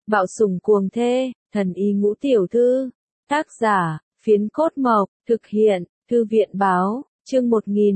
Bạo sủng cuồng thê, thần y ngũ tiểu thư. Tác giả, Phiến Cốt Mộc, thực hiện, Thư viện báo, chương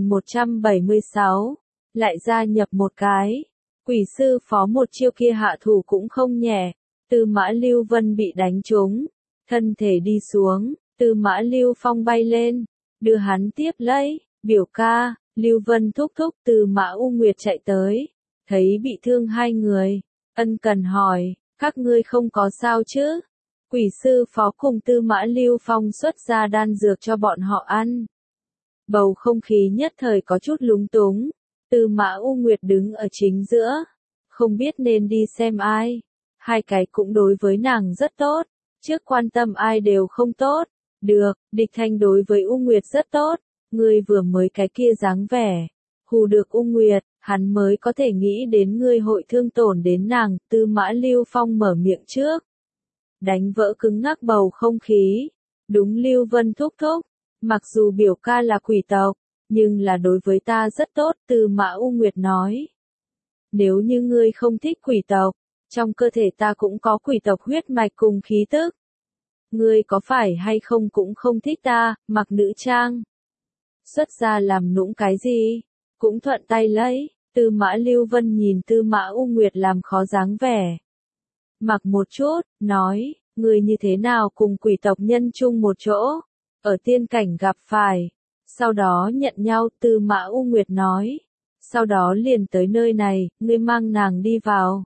1176. Lại gia nhập một cái. Quỷ sư phó một chiêu kia hạ thủ cũng không nhẹ. Tư Mã Lưu Vân bị đánh trúng. Thân thể đi xuống, Tư Mã Lưu Phong bay lên. Đưa hắn tiếp lấy, biểu ca, Lưu Vân thúc thúc. Tư Mã U Nguyệt chạy tới. Thấy bị thương hai người. Ân cần hỏi, các ngươi không có sao chứ? Quỷ sư phó cùng Tư Mã Lưu Phong xuất ra đan dược cho bọn họ ăn. Bầu không khí nhất thời có chút lúng túng. Tư Mã U Nguyệt đứng ở chính giữa. Không biết nên đi xem ai. Hai cái cũng đối với nàng rất tốt. Trước quan tâm ai đều không tốt. Được, Địch Thanh đối với U Nguyệt rất tốt. Ngươi vừa mới cái kia dáng vẻ. Hù được U Nguyệt, hắn mới có thể nghĩ đến ngươi hội thương tổn đến nàng. Tư Mã Lưu Phong mở miệng trước. Đánh vỡ cứng ngắc bầu không khí. Đúng Lưu Vân thúc thúc. Mặc dù biểu ca là quỷ tộc, nhưng là đối với ta rất tốt. Tư Mã U Nguyệt nói. Nếu như ngươi không thích quỷ tộc, trong cơ thể ta cũng có quỷ tộc huyết mạch cùng khí tức. Ngươi có phải hay không cũng không thích ta, mặc nữ trang. Xuất ra làm nũng cái gì? Cũng thuận tay lấy. Tư Mã Lưu Vân nhìn Tư Mã U Nguyệt làm khó dáng vẻ. Mặc một chút, nói, ngươi như thế nào cùng quỷ tộc nhân chung một chỗ, ở tiên cảnh gặp phải. Sau đó nhận nhau. Tư Mã U Nguyệt nói. Sau đó liền tới nơi này, ngươi mang nàng đi vào.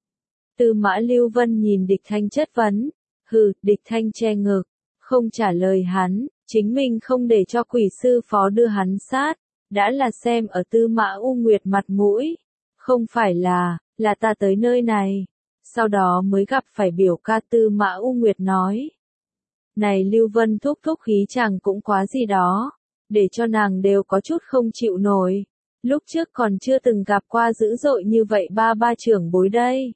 Tư Mã Lưu Vân nhìn Địch Thanh chất vấn. Hừ, Địch Thanh che ngực, không trả lời hắn, chính mình không để cho quỷ sư phó đưa hắn sát, đã là xem ở Tư Mã U Nguyệt mặt mũi, không phải là ta tới nơi này, sau đó mới gặp phải biểu ca. Tư Mã U Nguyệt nói. Này Lưu Vân thúc thúc khí chàng cũng quá gì đó, để cho nàng đều có chút không chịu nổi, lúc trước còn chưa từng gặp qua dữ dội như vậy ba trưởng bối đây.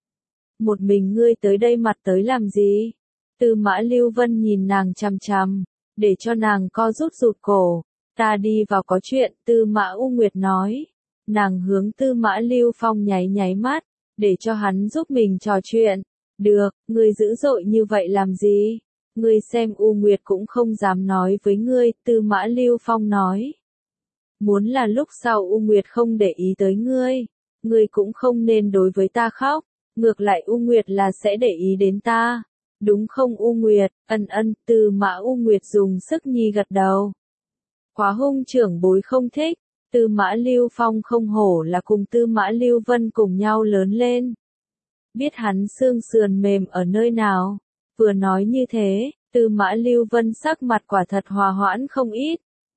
Một mình ngươi tới đây mặt tới làm gì? Tư Mã Lưu Vân nhìn nàng chằm chằm, để cho nàng co rụt cổ. Ta đi vào có chuyện. Tư Mã U Nguyệt nói. Nàng hướng Tư Mã Lưu Phong nháy mắt, để cho hắn giúp mình trò chuyện. Được, ngươi dữ dội như vậy làm gì? Ngươi xem U Nguyệt cũng không dám nói với ngươi. Tư Mã Lưu Phong nói. Muốn là lúc sau U Nguyệt không để ý tới ngươi cũng không nên đối với ta khóc. Ngược lại U Nguyệt là sẽ để ý đến ta. Đúng không U Nguyệt? Ân. Tư Mã U Nguyệt dùng sức nhi gật đầu. Quá hung trưởng bối không thích. Tư Mã Lưu Phong không hổ là cùng Tư Mã Lưu Vân cùng nhau lớn lên. Biết hắn xương sườn mềm ở nơi nào. Vừa nói như thế, Tư Mã Lưu Vân sắc mặt quả thật hòa hoãn không ít.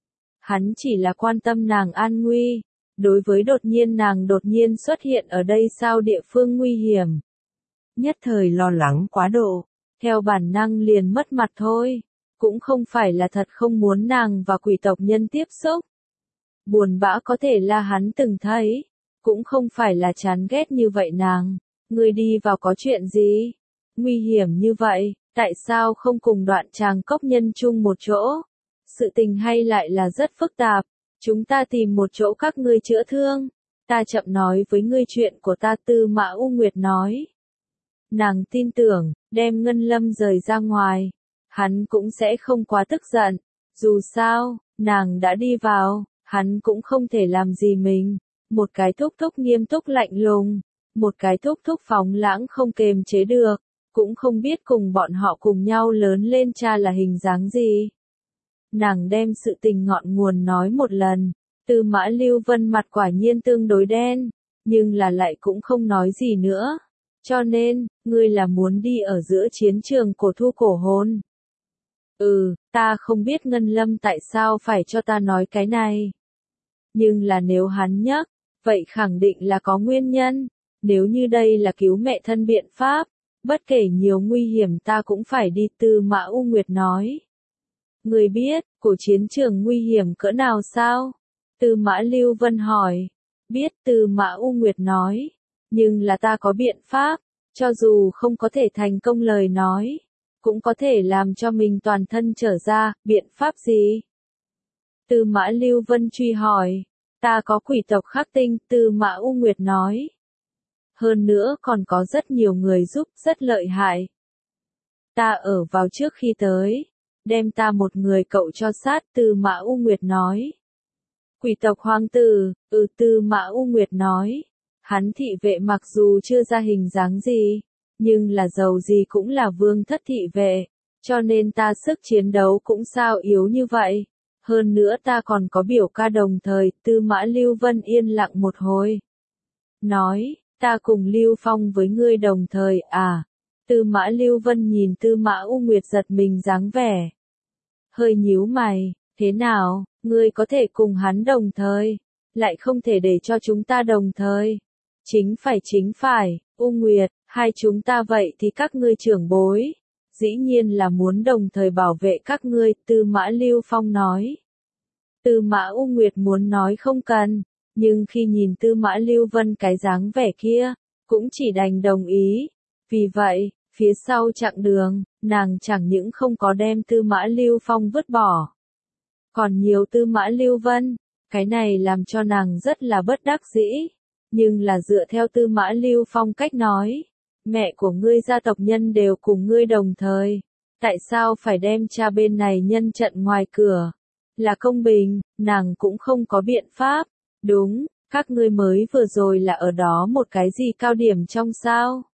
Hắn chỉ là quan tâm nàng an nguy. Đối với nàng đột nhiên xuất hiện ở đây sao địa phương nguy hiểm. Nhất thời lo lắng quá độ, theo bản năng liền mất mặt thôi. Cũng không phải là thật không muốn nàng và quỷ tộc nhân tiếp xúc. Buồn bã có thể là hắn từng thấy. Cũng không phải là chán ghét như vậy nàng. Ngươi đi vào có chuyện gì? Nguy hiểm như vậy, tại sao không cùng Đoạn Tràng Cốc nhân chung một chỗ? Sự tình hay lại là rất phức tạp. Chúng ta tìm một chỗ các ngươi chữa thương. Ta chậm nói với ngươi chuyện của ta. Tư Mã U Nguyệt nói. Nàng tin tưởng, đem Ngân Lâm rời ra ngoài. Hắn cũng sẽ không quá tức giận. Dù sao, nàng đã đi vào, hắn cũng không thể làm gì mình. Một cái thúc thúc nghiêm túc lạnh lùng. Một cái thúc thúc phóng lãng không kềm chế được. Cũng không biết cùng bọn họ cùng nhau lớn lên cha là hình dáng gì. Nàng đem sự tình ngọn nguồn nói một lần. Tư Mã Lưu Vân mặt quả nhiên tương đối đen, nhưng là lại cũng không nói gì nữa. Cho nên, ngươi là muốn đi ở giữa chiến trường cổ thu cổ hồn. Ta không biết Ngân Lâm tại sao phải cho ta nói cái này. Nhưng là nếu hắn nhắc, vậy khẳng định là có nguyên nhân. Nếu như đây là cứu mẹ thân biện pháp, bất kể nhiều nguy hiểm ta cũng phải đi. Tư Mã U Nguyệt nói. Ngươi biết, cổ chiến trường nguy hiểm cỡ nào sao? Tư Mã Lưu Vân hỏi. Biết. Tư Mã U Nguyệt nói. Nhưng là ta có biện pháp, cho dù không có thể thành công lời nói, cũng có thể làm cho mình toàn thân trở ra. Biện pháp gì? Tư Mã Lưu Vân truy hỏi. Ta có quỷ tộc khắc tinh. Tư Mã U Nguyệt nói. hơn nữa còn có rất nhiều người giúp, rất lợi hại. Ta ở vào trước khi tới, đem ta một người cậu cho sát, Tư Mã U Nguyệt nói. Quỷ tộc hoàng tử, Tư Mã U Nguyệt nói. Hắn thị vệ mặc dù chưa ra hình dáng gì, nhưng là dầu gì cũng là vương thất thị vệ, cho nên ta sức chiến đấu cũng sao yếu như vậy. Hơn nữa ta còn có biểu ca đồng thời, Tư Mã Lưu Vân yên lặng một hồi. Nói, ta cùng Lưu Phong với ngươi đồng thời, à? Tư Mã Lưu Vân nhìn Tư Mã U Nguyệt giật mình dáng vẻ. Hơi nhíu mày, thế nào, ngươi có thể cùng hắn đồng thời, lại không thể để cho chúng ta đồng thời. Chính phải, U Nguyệt, hai chúng ta vậy thì các ngươi trưởng bối. Dĩ nhiên là muốn đồng thời bảo vệ các ngươi, Tư Mã Lưu Phong nói. Tư Mã U Nguyệt muốn nói không cần, nhưng khi nhìn Tư Mã Lưu Vân cái dáng vẻ kia, cũng chỉ đành đồng ý. Vì vậy, phía sau chặng đường, nàng chẳng những không có đem Tư Mã Lưu Phong vứt bỏ, còn nhiều Tư Mã Lưu Vân, cái này làm cho nàng rất là bất đắc dĩ. Nhưng là dựa theo Tư Mã Lưu Phong cách nói, mẹ của ngươi gia tộc nhân đều cùng ngươi đồng thời, tại sao phải đem cha bên này nhân trận ngoài cửa? Là công bình, nàng cũng không có biện pháp. Đúng, các ngươi mới vừa rồi là ở đó một cái gì cao điểm trong sao?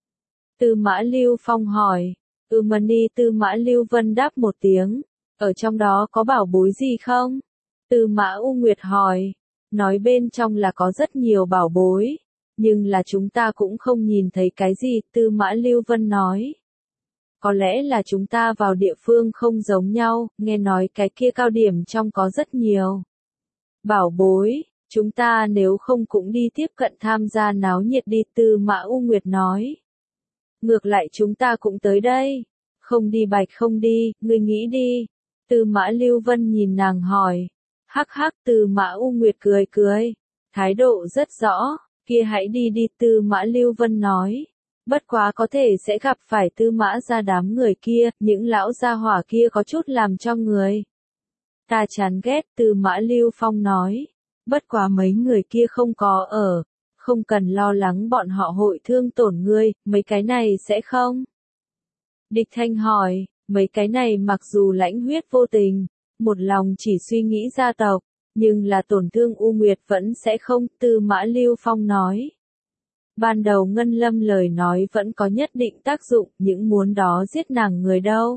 Tư Mã Lưu Phong hỏi. Mani, Tư Mã Lưu Vân đáp một tiếng. Ở trong đó có bảo bối gì không? Tư Mã U Nguyệt hỏi. Nói bên trong là có rất nhiều bảo bối, nhưng là chúng ta cũng không nhìn thấy cái gì, Tư Mã Lưu Vân nói. Có lẽ là chúng ta vào địa phương không giống nhau, nghe nói cái kia cao điểm trong có rất nhiều bảo bối, chúng ta nếu không cũng đi tiếp cận tham gia náo nhiệt đi, Tư Mã U Nguyệt nói. Ngược lại chúng ta cũng tới đây. Không đi bạch không đi, ngươi nghĩ đi. Tư Mã Lưu Vân nhìn nàng hỏi. Hắc hắc, Tư Mã U Nguyệt cười cười. Thái độ rất rõ, kia hãy đi đi, Tư Mã Lưu Vân nói. Bất quá có thể sẽ gặp phải Tư Mã ra đám người kia, những lão gia hỏa kia có chút làm cho người ta chán ghét, Tư Mã Lưu Phong nói. Bất quá mấy người kia không có ở, không cần lo lắng bọn họ hội thương tổn ngươi, mấy cái này sẽ không? Địch Thanh hỏi, mấy cái này mặc dù lãnh huyết vô tình, một lòng chỉ suy nghĩ gia tộc, nhưng là tổn thương U Nguyệt vẫn sẽ không, Tư Mã Lưu Phong nói. Ban đầu Ngân Lâm lời nói vẫn có nhất định tác dụng, những muốn đó giết nàng người đâu.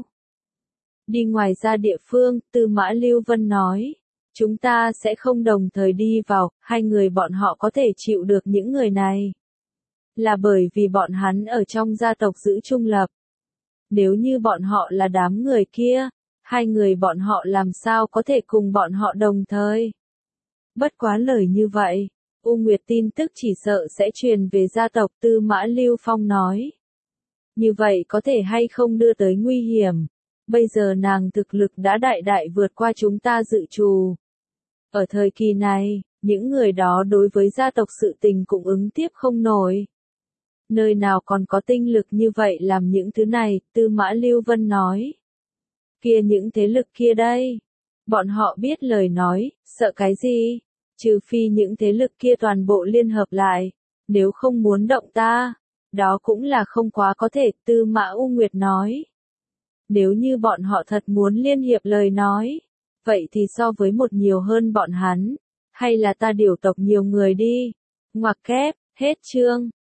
Đi ngoài ra địa phương, Tư Mã Lưu Vân nói. Chúng ta sẽ không đồng thời đi vào, hai người bọn họ có thể chịu được những người này. Là bởi vì bọn hắn ở trong gia tộc giữ trung lập. Nếu như bọn họ là đám người kia, hai người bọn họ làm sao có thể cùng bọn họ đồng thời. Bất quá lời như vậy, U Nguyệt tin tức chỉ sợ sẽ truyền về gia tộc, Tư Mã Lưu Phong nói. Như vậy có thể hay không đưa tới nguy hiểm. Bây giờ nàng thực lực đã đại đại vượt qua chúng ta dự trù. Ở thời kỳ này, những người đó đối với gia tộc sự tình cũng ứng tiếp không nổi. Nơi nào còn có tinh lực như vậy làm những thứ này, Tư Mã Lưu Vân nói. Kia những thế lực kia đây. Bọn họ biết lời nói, sợ cái gì? Trừ phi những thế lực kia toàn bộ liên hợp lại. Nếu không muốn động ta, đó cũng là không quá có thể, Tư Mã U Nguyệt nói. Nếu như bọn họ thật muốn liên hiệp lời nói, vậy thì so với một nhiều hơn bọn hắn, hay là ta điều tộc nhiều người đi. Ngoặc kép, hết chương.